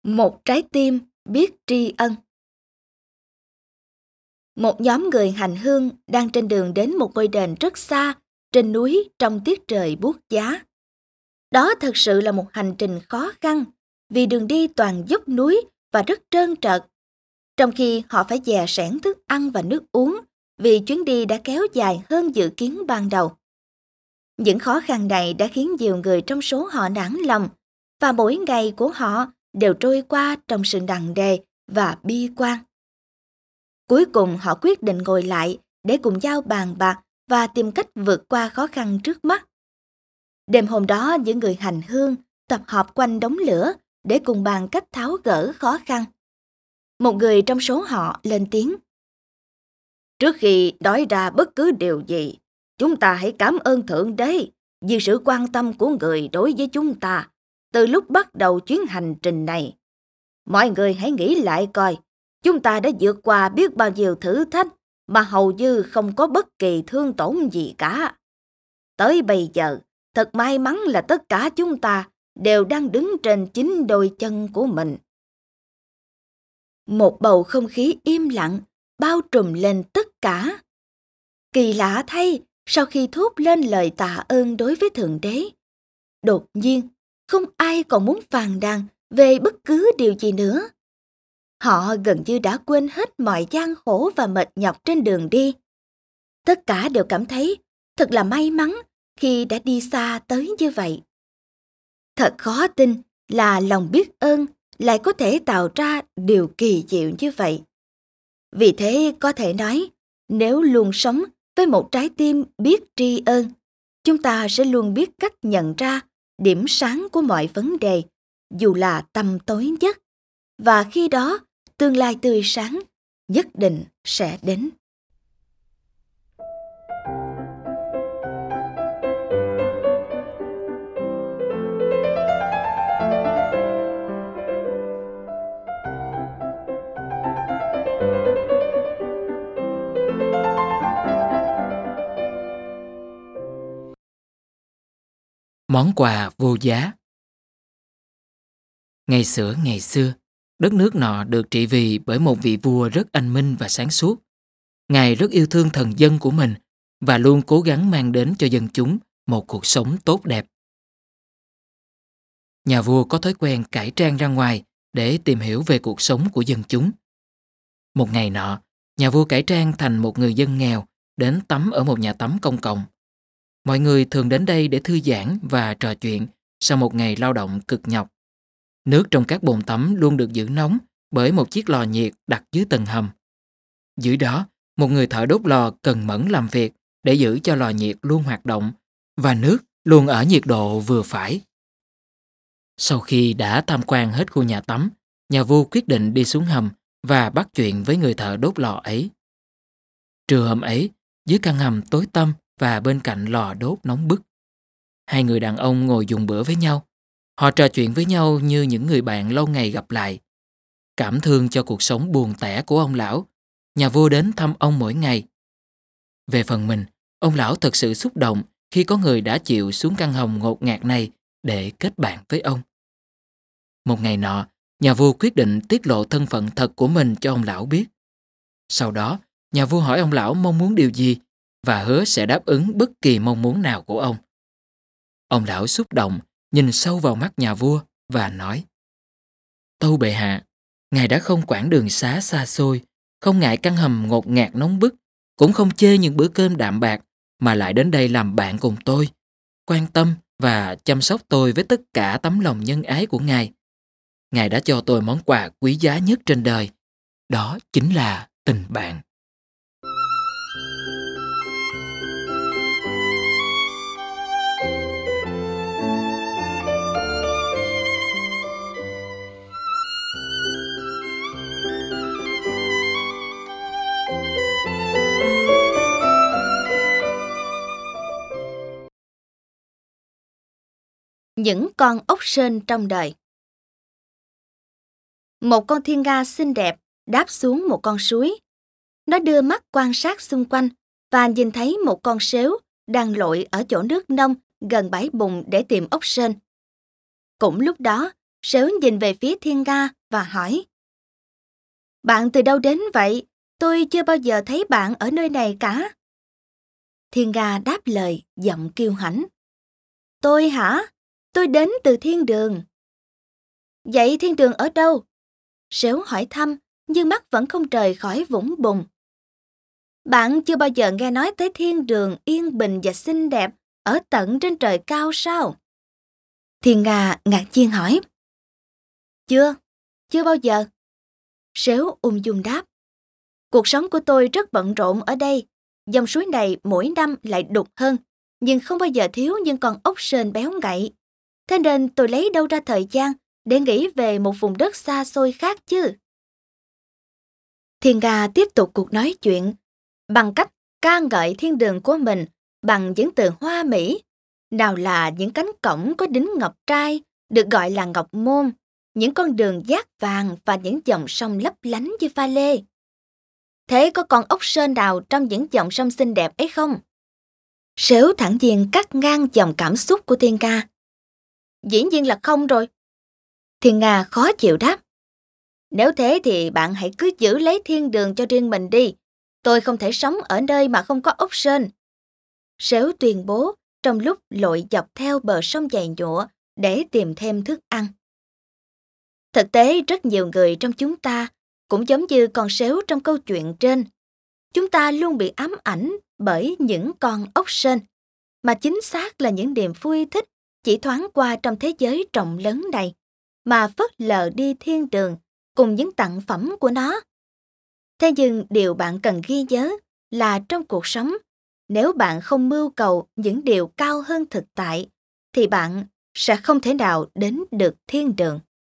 Một trái tim biết tri ân. Một nhóm người hành hương đang trên đường đến một ngôi đền rất xa, trên núi trong tiết trời buốt giá. Đó thật sự là một hành trình khó khăn, vì đường đi toàn dốc núi và rất trơn trượt. Trong khi họ phải dè sẻn thức ăn và nước uống, vì chuyến đi đã kéo dài hơn dự kiến ban đầu. Những khó khăn này đã khiến nhiều người trong số họ nản lòng, và mỗi ngày của họ đều trôi qua trong sự nặng nề và bi quan. Cuối cùng họ quyết định ngồi lại để cùng nhau bàn bạc và tìm cách vượt qua khó khăn trước mắt. Đêm hôm đó, những người hành hương tập hợp quanh đống lửa để cùng bàn cách tháo gỡ khó khăn. Một người trong số họ lên tiếng. Trước khi nói ra bất cứ điều gì, chúng ta hãy cảm ơn Thượng Đế vì sự quan tâm của người đối với chúng ta từ lúc bắt đầu chuyến hành trình này. Mọi người hãy nghĩ lại coi, chúng ta đã vượt qua biết bao nhiêu thử thách mà hầu như không có bất kỳ thương tổn gì cả. Tới bây giờ, thật may mắn là tất cả chúng ta đều đang đứng trên chính đôi chân của mình. Một bầu không khí im lặng bao trùm lên tất cả. Kỳ lạ thay, sau khi thốt lên lời tạ ơn đối với Thượng Đế, đột nhiên không ai còn muốn phàn nàn về bất cứ điều gì nữa. Họ gần như đã quên hết mọi gian khổ và mệt nhọc trên đường đi. Tất cả đều cảm thấy thật là may mắn khi đã đi xa tới như vậy. Thật khó tin là lòng biết ơn lại có thể tạo ra điều kỳ diệu như vậy. Vì thế có thể nói, nếu luôn sống với một trái tim biết tri ân, chúng ta sẽ luôn biết cách nhận ra điểm sáng của mọi vấn đề, dù là tăm tối nhất. Và khi đó, tương lai tươi sáng nhất định sẽ đến. Món quà vô giá. Ngày xưa, đất nước nọ được trị vì bởi một vị vua rất anh minh và sáng suốt. Ngài rất yêu thương thần dân của mình và luôn cố gắng mang đến cho dân chúng một cuộc sống tốt đẹp. Nhà vua có thói quen cải trang ra ngoài để tìm hiểu về cuộc sống của dân chúng. Một ngày nọ, nhà vua cải trang thành một người dân nghèo đến tắm ở một nhà tắm công cộng. Mọi người thường đến đây để thư giãn và trò chuyện sau một ngày lao động cực nhọc. Nước trong các bồn tắm luôn được giữ nóng bởi một chiếc lò nhiệt đặt dưới tầng hầm. Dưới đó, một người thợ đốt lò cần mẫn làm việc để giữ cho lò nhiệt luôn hoạt động và nước luôn ở nhiệt độ vừa phải. Sau khi đã tham quan hết khu nhà tắm, nhà vua quyết định đi xuống hầm và bắt chuyện với người thợ đốt lò ấy. Trưa hôm ấy, dưới căn hầm tối tăm và bên cạnh lò đốt nóng bức, hai người đàn ông ngồi dùng bữa với nhau. Họ trò chuyện với nhau như những người bạn lâu ngày gặp lại. Cảm thương cho cuộc sống buồn tẻ của ông lão, nhà vua đến thăm ông mỗi ngày. Về phần mình, ông lão thật sự xúc động khi có người đã chịu xuống căn hầm ngột ngạt này để kết bạn với ông. Một ngày nọ, nhà vua quyết định tiết lộ thân phận thật của mình cho ông lão biết. Sau đó, nhà vua hỏi ông lão mong muốn điều gì và hứa sẽ đáp ứng bất kỳ mong muốn nào của ông. Ông lão xúc động, nhìn sâu vào mắt nhà vua và nói: Tâu bệ hạ, ngài đã không quản đường xá xa xôi, không ngại căn hầm ngột ngạt nóng bức, cũng không chê những bữa cơm đạm bạc, mà lại đến đây làm bạn cùng tôi, quan tâm và chăm sóc tôi với tất cả tấm lòng nhân ái của ngài. Ngài đã cho tôi món quà quý giá nhất trên đời, đó chính là tình bạn. Những con ốc sên trong đời. Một con thiên nga xinh đẹp đáp xuống một con suối. Nó đưa mắt quan sát xung quanh và nhìn thấy một con sếu đang lội ở chỗ nước nông gần bãi bùn để tìm ốc sên. Cũng lúc đó, Sếu nhìn về phía Thiên Nga và hỏi. Bạn từ đâu đến vậy? Tôi chưa bao giờ thấy bạn ở nơi này cả. Thiên Nga đáp lời, giọng kiêu hãnh. Tôi hả? Tôi đến từ thiên đường. Vậy thiên đường ở đâu? Sếu hỏi thăm, nhưng mắt vẫn không rời khỏi vũng bùn. Bạn chưa bao giờ nghe nói tới thiên đường yên bình và xinh đẹp ở tận trên trời cao sao? Thiên Nga ngạc nhiên hỏi. Chưa bao giờ. Sếu ung dung đáp. Cuộc sống của tôi rất bận rộn ở đây. Dòng suối này mỗi năm lại đục hơn, nhưng không bao giờ thiếu những con ốc sên béo ngậy. Thế nên tôi lấy đâu ra thời gian để nghĩ về một vùng đất xa xôi khác chứ? Thiên Nga tiếp tục cuộc nói chuyện bằng cách ca ngợi thiên đường của mình bằng những từ hoa mỹ. Nào là những cánh cổng có đính ngọc trai, được gọi là ngọc môn, những con đường dát vàng và những dòng sông lấp lánh như pha lê. Thế có con ốc sên nào trong những dòng sông xinh đẹp ấy không? Sếu thản nhiên cắt ngang dòng cảm xúc của Thiên Nga. Dĩ nhiên là không rồi. Thiên Nga khó chịu đáp. Nếu thế thì bạn hãy cứ giữ lấy thiên đường cho riêng mình đi. Tôi không thể sống ở nơi mà không có ốc sên. Sếu tuyên bố trong lúc lội dọc theo bờ sông dày nhụa để tìm thêm thức ăn. Thực tế, rất nhiều người trong chúng ta cũng giống như con sếu trong câu chuyện trên. Chúng ta luôn bị ám ảnh bởi những con ốc sên, mà chính xác là những niềm vui thích chỉ thoáng qua trong thế giới rộng lớn này, mà phớt lờ đi thiên đường cùng những tặng phẩm của nó. Thế nhưng điều bạn cần ghi nhớ là trong cuộc sống, nếu bạn không mưu cầu những điều cao hơn thực tại, thì bạn sẽ không thể nào đến được thiên đường.